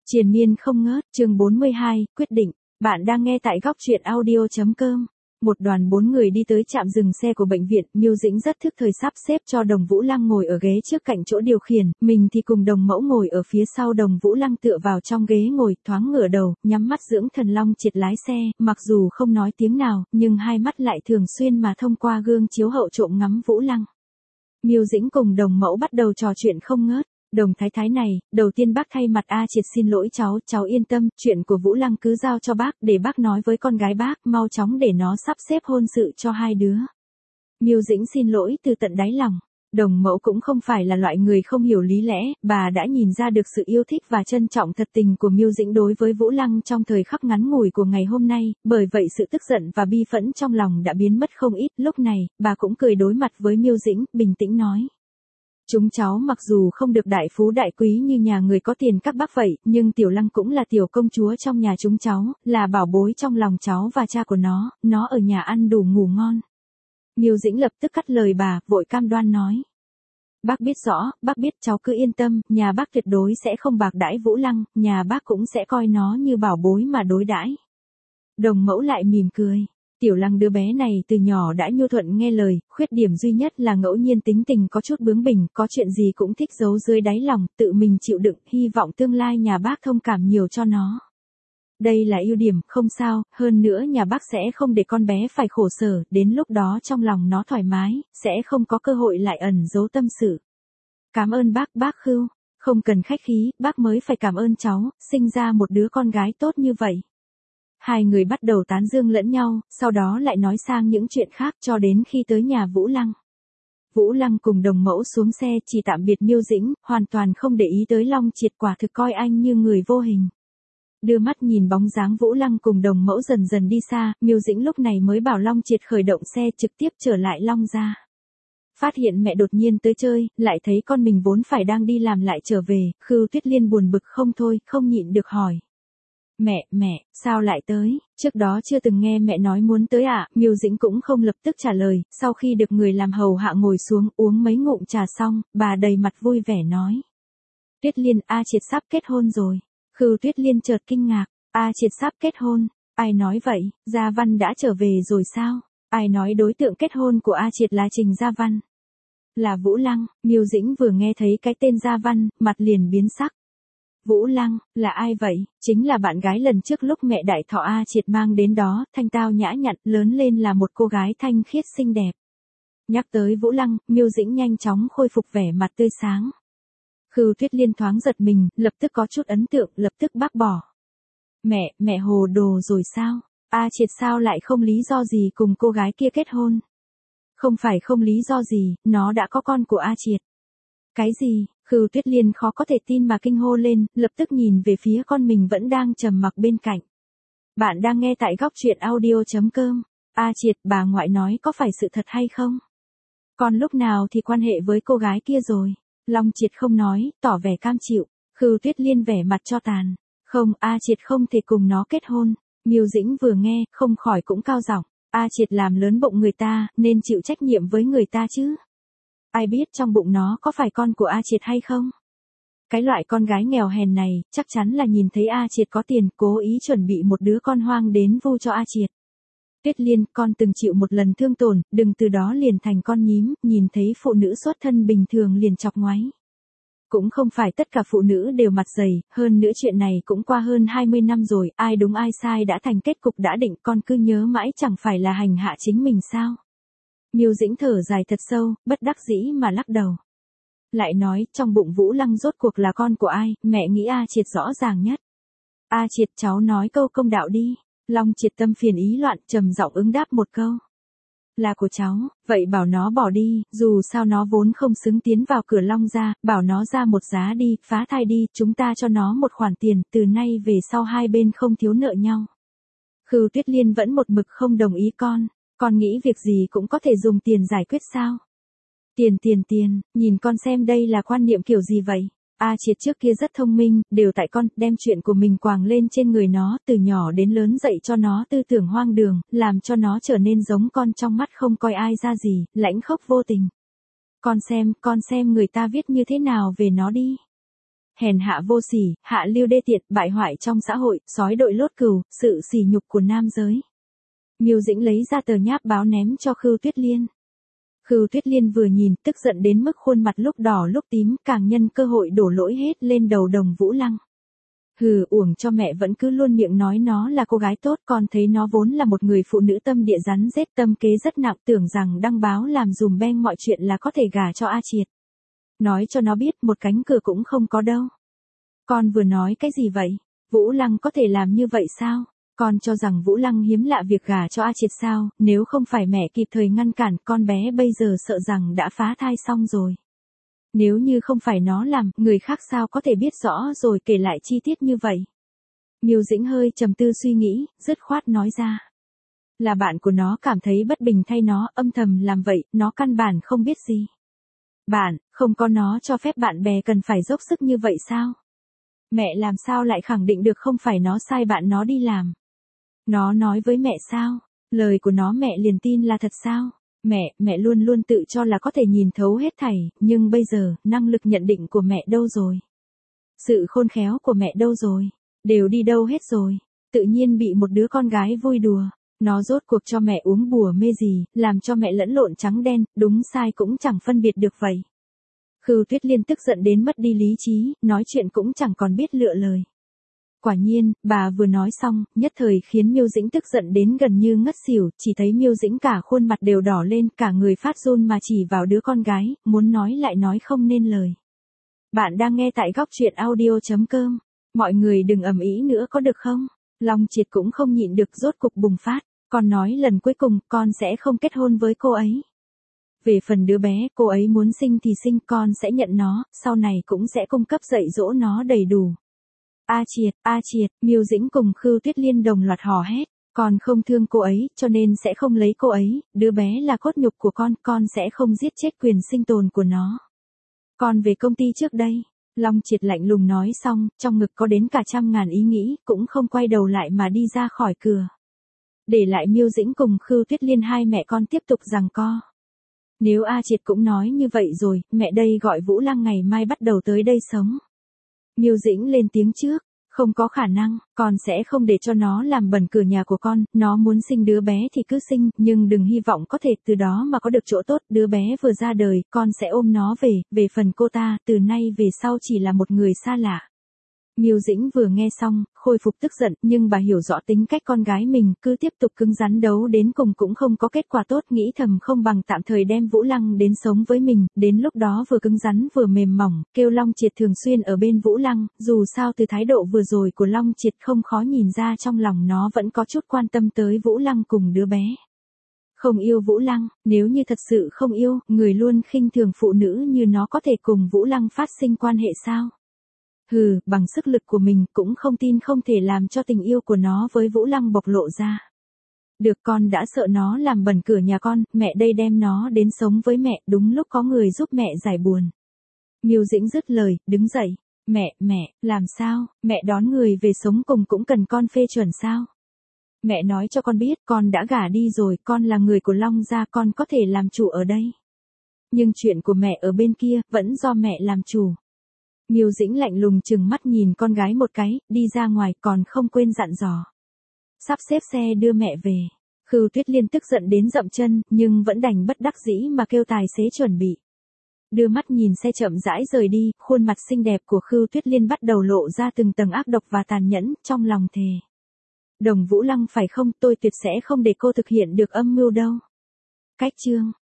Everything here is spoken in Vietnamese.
Triền miên không ngớt, chương 42, quyết định. Bạn đang nghe tại góc truyện audio.com. Một đoàn 4 người đi tới trạm dừng xe của bệnh viện, Miêu Dĩnh rất thức thời sắp xếp cho Đồng Vũ Lăng ngồi ở ghế trước cạnh chỗ điều khiển, mình thì cùng Đồng Mẫu ngồi ở phía sau. Đồng Vũ Lăng tựa vào trong ghế ngồi, thoáng ngửa đầu, nhắm mắt dưỡng thần. Long Triệt lái xe, mặc dù không nói tiếng nào, nhưng hai mắt lại thường xuyên mà thông qua gương chiếu hậu trộm ngắm Vũ Lăng. Miêu Dĩnh cùng Đồng Mẫu bắt đầu trò chuyện không ngớt. Đồng Thái Thái này, đầu tiên bác thay mặt A Triệt xin lỗi cháu yên tâm, chuyện của Vũ Lăng cứ giao cho bác, để bác nói với con gái bác, mau chóng để nó sắp xếp hôn sự cho hai đứa. Miêu Dĩnh xin lỗi từ tận đáy lòng. Đồng Mẫu cũng không phải là loại người không hiểu lý lẽ, bà đã nhìn ra được sự yêu thích và trân trọng thật tình của Miêu Dĩnh đối với Vũ Lăng trong thời khắc ngắn ngủi của ngày hôm nay, bởi vậy sự tức giận và bi phẫn trong lòng đã biến mất không ít. Lúc này, bà cũng cười đối mặt với Miêu Dĩnh, bình tĩnh nói. Chúng cháu mặc dù không được đại phú đại quý như nhà người có tiền các bác vậy, nhưng Tiểu Lăng cũng là tiểu công chúa trong nhà chúng cháu, là bảo bối trong lòng cháu và cha của nó ở nhà ăn đủ ngủ ngon. Miêu Dĩnh lập tức cắt lời bà, vội cam đoan nói. Bác biết rõ, bác biết, cháu cứ yên tâm, nhà bác tuyệt đối sẽ không bạc đãi Vũ Lăng, nhà bác cũng sẽ coi nó như bảo bối mà đối đãi. Đồng Mẫu lại mỉm cười. Tiểu Lăng đứa bé này từ nhỏ đã nhu thuận nghe lời, khuyết điểm duy nhất là ngẫu nhiên tính tình có chút bướng bỉnh, có chuyện gì cũng thích giấu dưới đáy lòng, tự mình chịu đựng, hy vọng tương lai nhà bác thông cảm nhiều cho nó. Đây là ưu điểm, không sao, hơn nữa nhà bác sẽ không để con bé phải khổ sở, đến lúc đó trong lòng nó thoải mái, sẽ không có cơ hội lại ẩn giấu tâm sự. Cảm ơn bác Khưu, không cần khách khí, bác mới phải cảm ơn cháu, sinh ra một đứa con gái tốt như vậy. Hai người bắt đầu tán dương lẫn nhau, sau đó lại nói sang những chuyện khác cho đến khi tới nhà Vũ Lăng. Vũ Lăng cùng Đồng Mẫu xuống xe chỉ tạm biệt Miêu Dĩnh, hoàn toàn không để ý tới Long Triệt, quả thực coi anh như người vô hình. Đưa mắt nhìn bóng dáng Vũ Lăng cùng Đồng Mẫu dần dần đi xa, Miêu Dĩnh lúc này mới bảo Long Triệt khởi động xe trực tiếp trở lại Long gia. Phát hiện mẹ đột nhiên tới chơi, lại thấy con mình vốn phải đang đi làm lại trở về, Khưu Tuyết Liên buồn bực không thôi, không nhịn được hỏi. Mẹ, sao lại tới, trước đó chưa từng nghe mẹ nói muốn tới ạ. Miêu Dĩnh cũng không lập tức trả lời, sau khi được người làm hầu hạ ngồi xuống uống mấy ngụm trà xong, bà đầy mặt vui vẻ nói. Tuyết Liên, A Triệt sắp kết hôn rồi. Khưu Tuyết Liên chợt kinh ngạc, A Triệt sắp kết hôn, ai nói vậy, Gia Văn đã trở về rồi sao? Ai nói đối tượng kết hôn của A Triệt là Trình Gia Văn? Là Vũ Lăng. Miêu Dĩnh vừa nghe thấy cái tên Gia Văn, mặt liền biến sắc. Vũ Lăng, là ai vậy? Chính là bạn gái lần trước lúc mẹ đại thọ A Triệt mang đến đó, thanh tao nhã nhặn, lớn lên là một cô gái thanh khiết xinh đẹp. Nhắc tới Vũ Lăng, Miêu Dĩnh nhanh chóng khôi phục vẻ mặt tươi sáng. Khưu Tuyết Liên thoáng giật mình, lập tức có chút ấn tượng, lập tức bác bỏ. Mẹ hồ đồ rồi sao? A Triệt sao lại không lý do gì cùng cô gái kia kết hôn? Không phải không lý do gì, nó đã có con của A Triệt. Cái gì? Khưu Tuyết Liên khó có thể tin mà kinh hô lên, lập tức nhìn về phía con mình vẫn đang trầm mặc bên cạnh. Bạn đang nghe tại góc truyện audio.com. A Triệt, bà ngoại nói có phải sự thật hay không? Còn lúc nào thì quan hệ với cô gái kia rồi? Long Triệt không nói, tỏ vẻ cam chịu. Khưu Tuyết Liên vẻ mặt cho tàn. Không, A Triệt không thể cùng nó kết hôn. Miêu Dĩnh vừa nghe, không khỏi cũng cao giọng. A Triệt làm lớn bụng người ta, nên chịu trách nhiệm với người ta chứ. Ai biết trong bụng nó có phải con của A Triệt hay không? Cái loại con gái nghèo hèn này, chắc chắn là nhìn thấy A Triệt có tiền, cố ý chuẩn bị một đứa con hoang đến vu cho A Triệt. Tuyết Liên, con từng chịu một lần thương tổn, đừng từ đó liền thành con nhím, nhìn thấy phụ nữ xuất thân bình thường liền chọc ngoáy. Cũng không phải tất cả phụ nữ đều mặt dày, hơn nữa chuyện này cũng qua hơn 20 năm rồi, ai đúng ai sai đã thành kết cục đã định, con cứ nhớ mãi chẳng phải là hành hạ chính mình sao? Miêu Dĩnh thở dài thật sâu, bất đắc dĩ mà lắc đầu. Lại nói, trong bụng Vũ Lăng rốt cuộc là con của ai, mẹ nghĩ A Triệt rõ ràng nhất. A Triệt, cháu nói câu công đạo đi. Long Triệt tâm phiền ý loạn, trầm giọng ứng đáp một câu. Là của cháu, vậy bảo nó bỏ đi, dù sao nó vốn không xứng tiến vào cửa Long gia, bảo nó ra một giá đi, phá thai đi, chúng ta cho nó một khoản tiền, từ nay về sau hai bên không thiếu nợ nhau. Khưu Tuyết Liên vẫn một mực không đồng ý con nghĩ việc gì cũng có thể dùng tiền giải quyết sao? Tiền, nhìn con xem đây là quan niệm kiểu gì vậy? A Triệt trước kia rất thông minh, đều tại con, đem chuyện của mình quàng lên trên người nó, từ nhỏ đến lớn dạy cho nó tư tưởng hoang đường, làm cho nó trở nên giống con trong mắt không coi ai ra gì, lãnh khốc vô tình. Con xem người ta viết như thế nào về nó đi. hèn hạ vô sỉ, hạ lưu đê tiện, bại hoại trong xã hội, sói đội lốt cừu, sự sỉ nhục của nam giới. Miêu Dĩnh lấy ra tờ nháp báo ném cho Khưu Tuyết Liên. Khưu Tuyết Liên vừa nhìn, tức giận đến mức khuôn mặt lúc đỏ lúc tím, càng nhân cơ hội đổ lỗi hết lên đầu Đồng Vũ Lăng. Hừ, uổng cho mẹ vẫn cứ luôn miệng nói nó là cô gái tốt, con thấy nó vốn là một người phụ nữ tâm địa rắn rết, tâm kế rất nặng, tưởng rằng đăng báo làm dùm beng mọi chuyện là có thể gả cho A Triệt. Nói cho nó biết một cánh cửa cũng không có đâu. Con vừa nói cái gì vậy? Vũ Lăng có thể làm như vậy sao? Con cho rằng Vũ Lăng hiếm lạ việc gả cho A Triệt sao? Nếu không phải mẹ kịp thời ngăn cản, con bé bây giờ sợ rằng đã phá thai xong rồi. Nếu như không phải nó làm, người khác sao có thể biết rõ rồi kể lại chi tiết như vậy? Miêu Dĩnh hơi trầm tư suy nghĩ, dứt khoát nói ra. Là bạn của nó cảm thấy bất bình thay nó, âm thầm làm vậy, nó căn bản không biết gì. Bạn, không có nó cho phép bạn bè cần phải dốc sức như vậy sao? Mẹ làm sao lại khẳng định được không phải nó sai bạn nó đi làm? Nó nói với mẹ sao? Lời của nó mẹ liền tin là thật sao? Mẹ luôn luôn tự cho là có thể nhìn thấu hết thảy, nhưng bây giờ, năng lực nhận định của mẹ đâu rồi? Sự khôn khéo của mẹ đâu rồi? Đều đi đâu hết rồi? Tự nhiên bị một đứa con gái vui đùa. Nó rốt cuộc cho mẹ uống bùa mê gì, làm cho mẹ lẫn lộn trắng đen, đúng sai cũng chẳng phân biệt được vậy. Khưu Tuyết Liên tức giận đến mất đi lý trí, nói chuyện cũng chẳng còn biết lựa lời. Quả nhiên, bà vừa nói xong, nhất thời khiến Miêu Dĩnh tức giận đến gần như ngất xỉu, chỉ thấy Miêu Dĩnh cả khuôn mặt đều đỏ lên, cả người phát run mà chỉ vào đứa con gái, muốn nói lại nói không nên lời. Bạn đang nghe tại góc truyện audio.com. Mọi người đừng ầm ĩ nữa có được không? Long Triệt cũng không nhịn được rốt cục bùng phát, con nói lần cuối cùng con sẽ không kết hôn với cô ấy. Về phần đứa bé, cô ấy muốn sinh thì sinh, con sẽ nhận nó, sau này cũng sẽ cung cấp dạy dỗ nó đầy đủ. A Triệt, Miêu Dĩnh cùng Khưu Tuyết Liên đồng loạt hò hét, con không thương cô ấy, cho nên sẽ không lấy cô ấy, đứa bé là cốt nhục của con sẽ không giết chết quyền sinh tồn của nó. Con về công ty trước đây. Long Triệt lạnh lùng nói xong, trong ngực có đến cả 100.000 ý nghĩ, cũng không quay đầu lại mà đi ra khỏi cửa. Để lại Miêu Dĩnh cùng Khưu Tuyết Liên hai mẹ con tiếp tục giằng co. Nếu A Triệt cũng nói như vậy rồi, mẹ đây gọi Vũ Lăng ngày mai bắt đầu tới đây sống. Miêu Dĩnh lên tiếng trước, không có khả năng, con sẽ không để cho nó làm bẩn cửa nhà của con, nó muốn sinh đứa bé thì cứ sinh, nhưng đừng hy vọng có thể từ đó mà có được chỗ tốt, đứa bé vừa ra đời, con sẽ ôm nó về phần cô ta, từ nay về sau chỉ là một người xa lạ. Miêu Dĩnh vừa nghe xong, khôi phục tức giận, nhưng bà hiểu rõ tính cách con gái mình, cứ tiếp tục cứng rắn đấu đến cùng cũng không có kết quả tốt, nghĩ thầm không bằng tạm thời đem Vũ Lăng đến sống với mình, đến lúc đó vừa cứng rắn vừa mềm mỏng, kêu Long Triệt thường xuyên ở bên Vũ Lăng, dù sao từ thái độ vừa rồi của Long Triệt không khó nhìn ra trong lòng nó vẫn có chút quan tâm tới Vũ Lăng cùng đứa bé. Không yêu Vũ Lăng, nếu như thật sự không yêu, người luôn khinh thường phụ nữ như nó có thể cùng Vũ Lăng phát sinh quan hệ sao? Hừ, bằng sức lực của mình cũng không tin không thể làm cho tình yêu của nó với Vũ Lăng bộc lộ ra. Được, con đã sợ nó làm bẩn cửa nhà con, mẹ đây đem nó đến sống với mẹ, đúng lúc có người giúp mẹ giải buồn. Miêu Dĩnh dứt lời, đứng dậy. Mẹ, làm sao, mẹ đón người về sống cùng cũng cần con phê chuẩn sao? Mẹ nói cho con biết, con đã gả đi rồi, con là người của Long gia, con có thể làm chủ ở đây. Nhưng chuyện của mẹ ở bên kia, vẫn do mẹ làm chủ. Miêu Dĩnh lạnh lùng chừng mắt nhìn con gái một cái, đi ra ngoài, còn không quên dặn dò. Sắp xếp xe đưa mẹ về. Khưu Tuyết Liên tức giận đến dậm chân, nhưng vẫn đành bất đắc dĩ mà kêu tài xế chuẩn bị. Đưa mắt nhìn xe chậm rãi rời đi, khuôn mặt xinh đẹp của Khưu Tuyết Liên bắt đầu lộ ra từng tầng ác độc và tàn nhẫn, trong lòng thề. Đồng Vũ Lăng phải không, tôi tuyệt sẽ không để cô thực hiện được âm mưu đâu. Cách chương